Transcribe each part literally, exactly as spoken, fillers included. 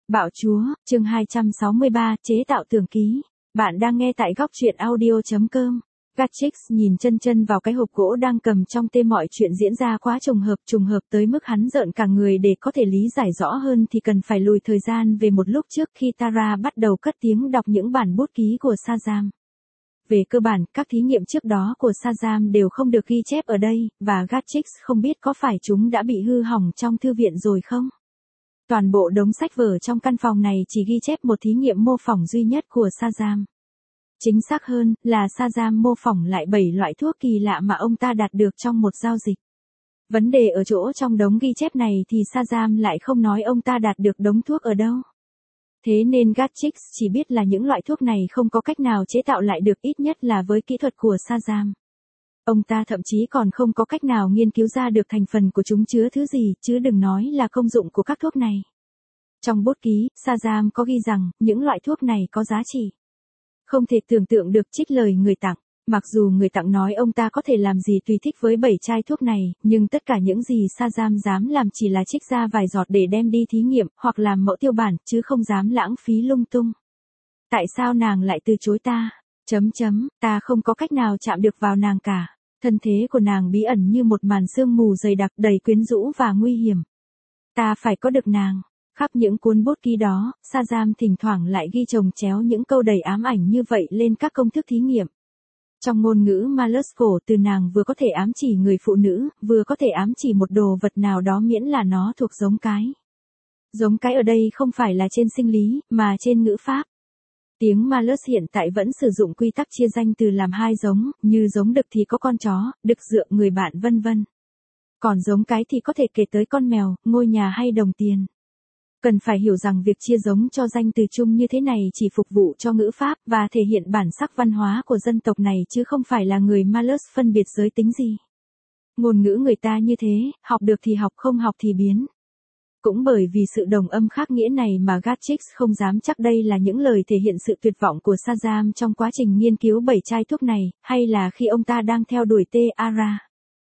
Bạo chúa, chương hai trăm sáu mươi ba, chế tạo tường ký. Bạn đang nghe tại góc truyện audio chấm com. Gatrix nhìn chân chân vào cái hộp gỗ đang cầm trong tay, mọi chuyện diễn ra quá trùng hợp, trùng hợp tới mức hắn rợn cả người. Để có thể lý giải rõ hơn thì cần phải lùi thời gian về một lúc trước khi Tara bắt đầu cất tiếng đọc những bản bút ký của Shazam. Về cơ bản, các thí nghiệm trước đó của Shazam đều không được ghi chép ở đây, và Gatrix không biết có phải chúng đã bị hư hỏng trong thư viện rồi không? Toàn bộ đống sách vở trong căn phòng này chỉ ghi chép một thí nghiệm mô phỏng duy nhất của Shazam. Chính xác hơn, là Shazam mô phỏng lại bảy loại thuốc kỳ lạ mà ông ta đạt được trong một giao dịch. Vấn đề ở chỗ trong đống ghi chép này thì Shazam lại không nói ông ta đạt được đống thuốc ở đâu. Thế nên Gatrix chỉ biết là những loại thuốc này không có cách nào chế tạo lại được, ít nhất là với kỹ thuật của Shazam. Ông ta thậm chí còn không có cách nào nghiên cứu ra được thành phần của chúng chứa thứ gì, chứ đừng nói là công dụng của các thuốc này. Trong bút ký, Shazam có ghi rằng, những loại thuốc này có giá trị không thể tưởng tượng được, trích lời người tặng. Mặc dù người tặng nói ông ta có thể làm gì tùy thích với bảy chai thuốc này, nhưng tất cả những gì Shazam dám làm chỉ là trích ra vài giọt để đem đi thí nghiệm, hoặc làm mẫu tiêu bản, chứ không dám lãng phí lung tung. Tại sao nàng lại từ chối ta? Chấm chấm, ta không có cách nào chạm được vào nàng cả. Thân thế của nàng bí ẩn như một màn sương mù dày đặc, đầy quyến rũ và nguy hiểm. Ta phải có được nàng. Khắp những cuốn bút ký đó, Shazam thỉnh thoảng lại ghi chồng chéo những câu đầy ám ảnh như vậy lên các công thức thí nghiệm. Trong ngôn ngữ Malusco, từ nàng vừa có thể ám chỉ người phụ nữ, vừa có thể ám chỉ một đồ vật nào đó miễn là nó thuộc giống cái. Giống cái ở đây không phải là trên sinh lý, mà trên ngữ pháp. Tiếng Malus hiện tại vẫn sử dụng quy tắc chia danh từ làm hai giống, như giống đực thì có con chó, đực dựa, người bạn vân vân. Còn giống cái thì có thể kể tới con mèo, ngôi nhà hay đồng tiền. Cần phải hiểu rằng việc chia giống cho danh từ chung như thế này chỉ phục vụ cho ngữ pháp và thể hiện bản sắc văn hóa của dân tộc này, chứ không phải là người Malus phân biệt giới tính gì. Ngôn ngữ người ta như thế, học được thì học, không học thì biến. Cũng bởi vì sự đồng âm khác nghĩa này mà Gatrix không dám chắc đây là những lời thể hiện sự tuyệt vọng của Shazam trong quá trình nghiên cứu bảy chai thuốc này, hay là khi ông ta đang theo đuổi Tara.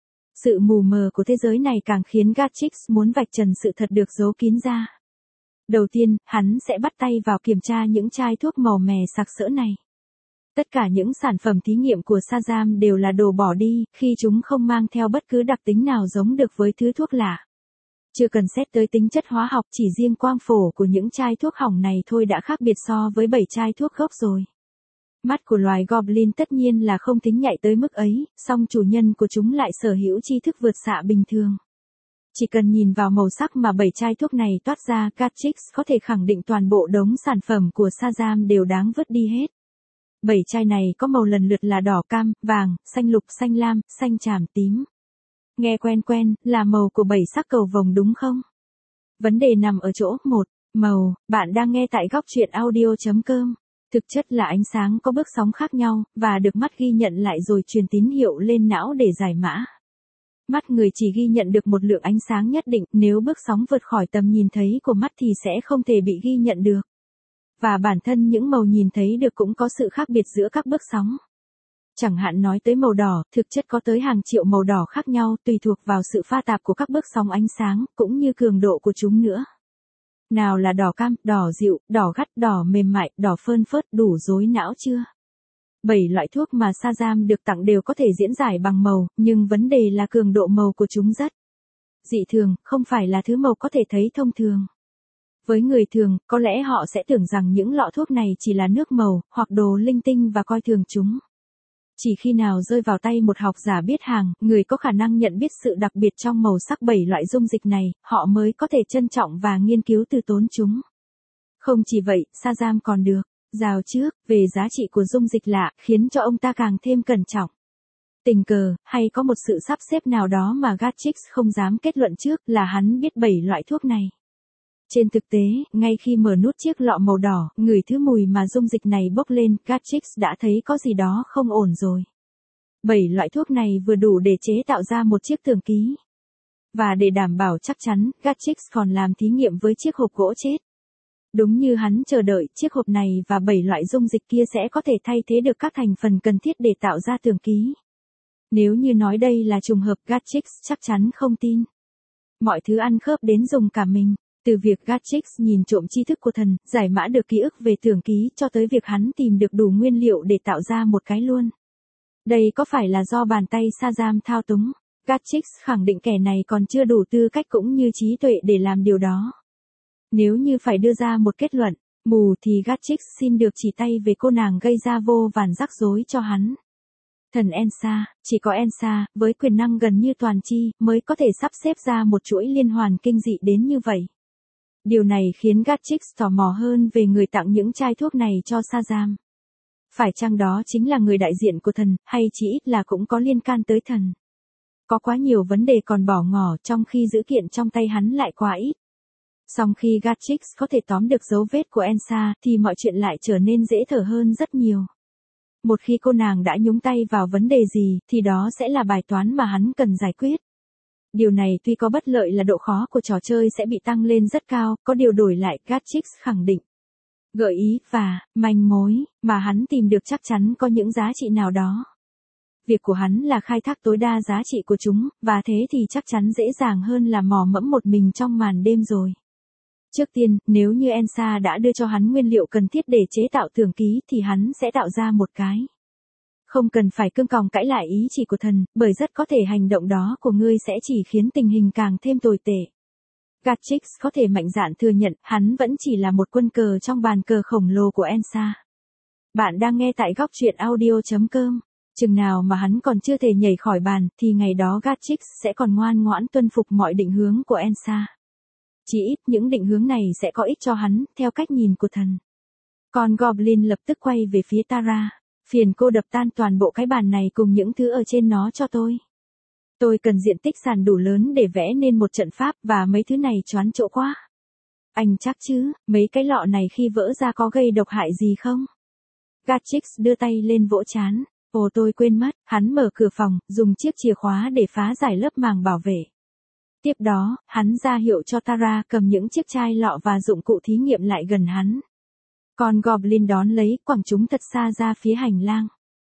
Sự mù mờ của thế giới này càng khiến Gatrix muốn vạch trần sự thật được giấu kín ra. Đầu tiên, hắn sẽ bắt tay vào kiểm tra những chai thuốc màu mè sặc sỡ này. Tất cả những sản phẩm thí nghiệm của Shazam đều là đồ bỏ đi, khi chúng không mang theo bất cứ đặc tính nào giống được với thứ thuốc lạ. Chưa cần xét tới tính chất hóa học, chỉ riêng quang phổ của những chai thuốc hỏng này thôi đã khác biệt so với bảy chai thuốc gốc rồi. Mắt của loài Goblin tất nhiên là không thính nhạy tới mức ấy, song chủ nhân của chúng lại sở hữu tri thức vượt xạ bình thường. Chỉ cần nhìn vào màu sắc mà bảy chai thuốc này toát ra, Gatrix có thể khẳng định toàn bộ đống sản phẩm của Shazam đều đáng vứt đi hết. Bảy chai này có màu lần lượt là đỏ, cam, vàng, xanh lục, xanh lam, xanh tràm, tím. Nghe quen quen, là màu của bảy sắc cầu vồng đúng không? Vấn đề nằm ở chỗ, một, màu. Bạn đang nghe tại góc truyện audio chấm com. Thực chất là ánh sáng có bước sóng khác nhau, và được mắt ghi nhận lại rồi truyền tín hiệu lên não để giải mã. Mắt người chỉ ghi nhận được một lượng ánh sáng nhất định, nếu bước sóng vượt khỏi tầm nhìn thấy của mắt thì sẽ không thể bị ghi nhận được. Và bản thân những màu nhìn thấy được cũng có sự khác biệt giữa các bước sóng. Chẳng hạn nói tới màu đỏ, thực chất có tới hàng triệu màu đỏ khác nhau, tùy thuộc vào sự pha tạp của các bước sóng ánh sáng, cũng như cường độ của chúng nữa. Nào là đỏ cam, đỏ dịu, đỏ gắt, đỏ mềm mại, đỏ phơn phớt, đủ rối não chưa? Bảy loại thuốc mà Shazam được tặng đều có thể diễn giải bằng màu, nhưng vấn đề là cường độ màu của chúng rất dị thường, không phải là thứ màu có thể thấy thông thường. Với người thường, có lẽ họ sẽ tưởng rằng những lọ thuốc này chỉ là nước màu, hoặc đồ linh tinh và coi thường chúng. Chỉ khi nào rơi vào tay một học giả biết hàng, người có khả năng nhận biết sự đặc biệt trong màu sắc bảy loại dung dịch này, họ mới có thể trân trọng và nghiên cứu từ tốn chúng. Không chỉ vậy, Shazam còn được rào trước về giá trị của dung dịch lạ, khiến cho ông ta càng thêm cẩn trọng. Tình cờ, hay có một sự sắp xếp nào đó mà Gatrix không dám kết luận trước, là hắn biết bảy loại thuốc này. Trên thực tế, ngay khi mở nút chiếc lọ màu đỏ, ngửi thứ mùi mà dung dịch này bốc lên, Gatrix đã thấy có gì đó không ổn rồi. Bảy loại thuốc này vừa đủ để chế tạo ra một chiếc tường ký. Và để đảm bảo chắc chắn, Gatrix còn làm thí nghiệm với chiếc hộp gỗ chết. Đúng như hắn chờ đợi, chiếc hộp này và bảy loại dung dịch kia sẽ có thể thay thế được các thành phần cần thiết để tạo ra tường ký. Nếu như nói đây là trùng hợp, Gatrix chắc chắn không tin. Mọi thứ ăn khớp đến dùng cả mình. Từ việc Gatrix nhìn trộm tri thức của thần, giải mã được ký ức về tưởng ký cho tới việc hắn tìm được đủ nguyên liệu để tạo ra một cái luôn. Đây có phải là do bàn tay Shazam thao túng? Gatrix khẳng định kẻ này còn chưa đủ tư cách cũng như trí tuệ để làm điều đó. Nếu như phải đưa ra một kết luận, mù thì Gatrix xin được chỉ tay về cô nàng gây ra vô vàn rắc rối cho hắn. Thần Elsa, chỉ có Elsa, với quyền năng gần như toàn tri, mới có thể sắp xếp ra một chuỗi liên hoàn kinh dị đến như vậy. Điều này khiến Gatrix tò mò hơn về người tặng những chai thuốc này cho Shazam. Phải chăng đó chính là người đại diện của thần, hay chỉ ít là cũng có liên can tới thần? Có quá nhiều vấn đề còn bỏ ngỏ trong khi dữ kiện trong tay hắn lại quá ít. Song khi Gatrix có thể tóm được dấu vết của Elsa thì mọi chuyện lại trở nên dễ thở hơn rất nhiều. Một khi cô nàng đã nhúng tay vào vấn đề gì thì đó sẽ là bài toán mà hắn cần giải quyết. Điều này tuy có bất lợi là độ khó của trò chơi sẽ bị tăng lên rất cao, có điều đổi lại Gatrix khẳng định. Gợi ý và manh mối mà hắn tìm được chắc chắn có những giá trị nào đó. Việc của hắn là khai thác tối đa giá trị của chúng, và thế thì chắc chắn dễ dàng hơn là mò mẫm một mình trong màn đêm rồi. Trước tiên, nếu như Elsa đã đưa cho hắn nguyên liệu cần thiết để chế tạo tưởng ký thì hắn sẽ tạo ra một cái. Không cần phải cương còng cãi lại ý chỉ của thần, bởi rất có thể hành động đó của ngươi sẽ chỉ khiến tình hình càng thêm tồi tệ. Gatrix có thể mạnh dạn thừa nhận hắn vẫn chỉ là một quân cờ trong bàn cờ khổng lồ của Elsa. Bạn đang nghe tại góc truyện audio chấm com. Chừng nào mà hắn còn chưa thể nhảy khỏi bàn thì ngày đó Gatrix sẽ còn ngoan ngoãn tuân phục mọi định hướng của Elsa. Chỉ ít những định hướng này sẽ có ích cho hắn, theo cách nhìn của thần. Còn Goblin lập tức quay về phía Tara. Phiền cô đập tan toàn bộ cái bàn này cùng những thứ ở trên nó cho tôi. Tôi cần diện tích sàn đủ lớn để vẽ nên một trận pháp và mấy thứ này choán chỗ quá. Anh chắc chứ, mấy cái lọ này khi vỡ ra có gây độc hại gì không? Gatrix đưa tay lên vỗ trán. Ồ tôi quên mất, hắn mở cửa phòng, dùng chiếc chìa khóa để phá giải lớp màng bảo vệ. Tiếp đó, hắn ra hiệu cho Tara cầm những chiếc chai lọ và dụng cụ thí nghiệm lại gần hắn. Còn Goblin đón lấy, quẳng chúng thật xa ra phía hành lang.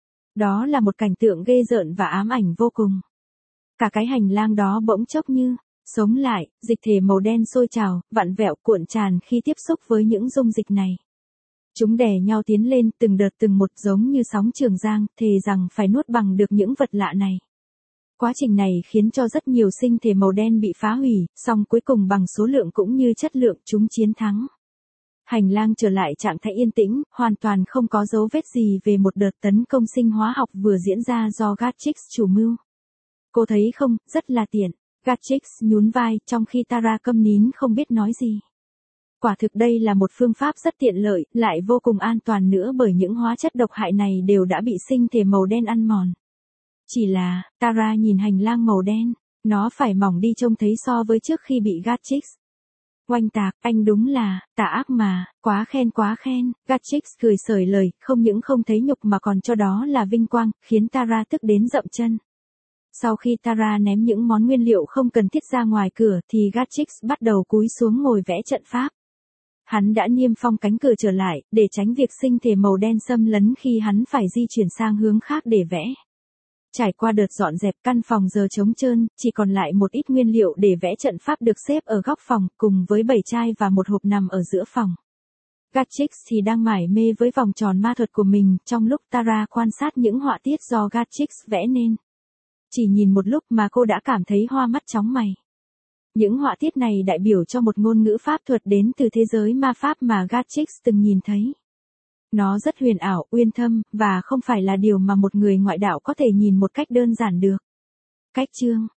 Đó là một cảnh tượng ghê rợn và ám ảnh vô cùng. Cả cái hành lang đó bỗng chốc như sống lại, dịch thể màu đen sôi trào, vặn vẹo cuộn tràn khi tiếp xúc với những dung dịch này. Chúng đè nhau tiến lên từng đợt từng một giống như sóng Trường Giang, thề rằng phải nuốt bằng được những vật lạ này. Quá trình này khiến cho rất nhiều sinh thể màu đen bị phá hủy, song cuối cùng bằng số lượng cũng như chất lượng chúng chiến thắng. Hành lang trở lại trạng thái yên tĩnh, hoàn toàn không có dấu vết gì về một đợt tấn công sinh hóa học vừa diễn ra do Gatrix chủ mưu. Cô thấy không, rất là tiện. Gatrix nhún vai, trong khi Tara câm nín không biết nói gì. Quả thực đây là một phương pháp rất tiện lợi, lại vô cùng an toàn nữa bởi những hóa chất độc hại này đều đã bị sinh thể màu đen ăn mòn. Chỉ là, Tara nhìn hành lang màu đen, nó phải mỏng đi trông thấy so với trước khi bị Gatrix. Oanh tạc, anh đúng là, tà ác mà, quá khen quá khen, Gatrix cười sởi lời, không những không thấy nhục mà còn cho đó là vinh quang, khiến Tara tức đến dậm chân. Sau khi Tara ném những món nguyên liệu không cần thiết ra ngoài cửa thì Gatrix bắt đầu cúi xuống ngồi vẽ trận pháp. Hắn đã niêm phong cánh cửa trở lại, để tránh việc sinh thể màu đen xâm lấn khi hắn phải di chuyển sang hướng khác để vẽ. Trải qua đợt dọn dẹp căn phòng giờ trống trơn, chỉ còn lại một ít nguyên liệu để vẽ trận pháp được xếp ở góc phòng, cùng với bảy chai và một hộp nằm ở giữa phòng. Gatrix thì đang mải mê với vòng tròn ma thuật của mình, trong lúc Tara quan sát những họa tiết do Gatrix vẽ nên. Chỉ nhìn một lúc mà cô đã cảm thấy hoa mắt chóng mày. Những họa tiết này đại biểu cho một ngôn ngữ pháp thuật đến từ thế giới ma pháp mà Gatrix từng nhìn thấy. Nó rất huyền ảo, uyên thâm, và không phải là điều mà một người ngoại đạo có thể nhìn một cách đơn giản được. Cách chương,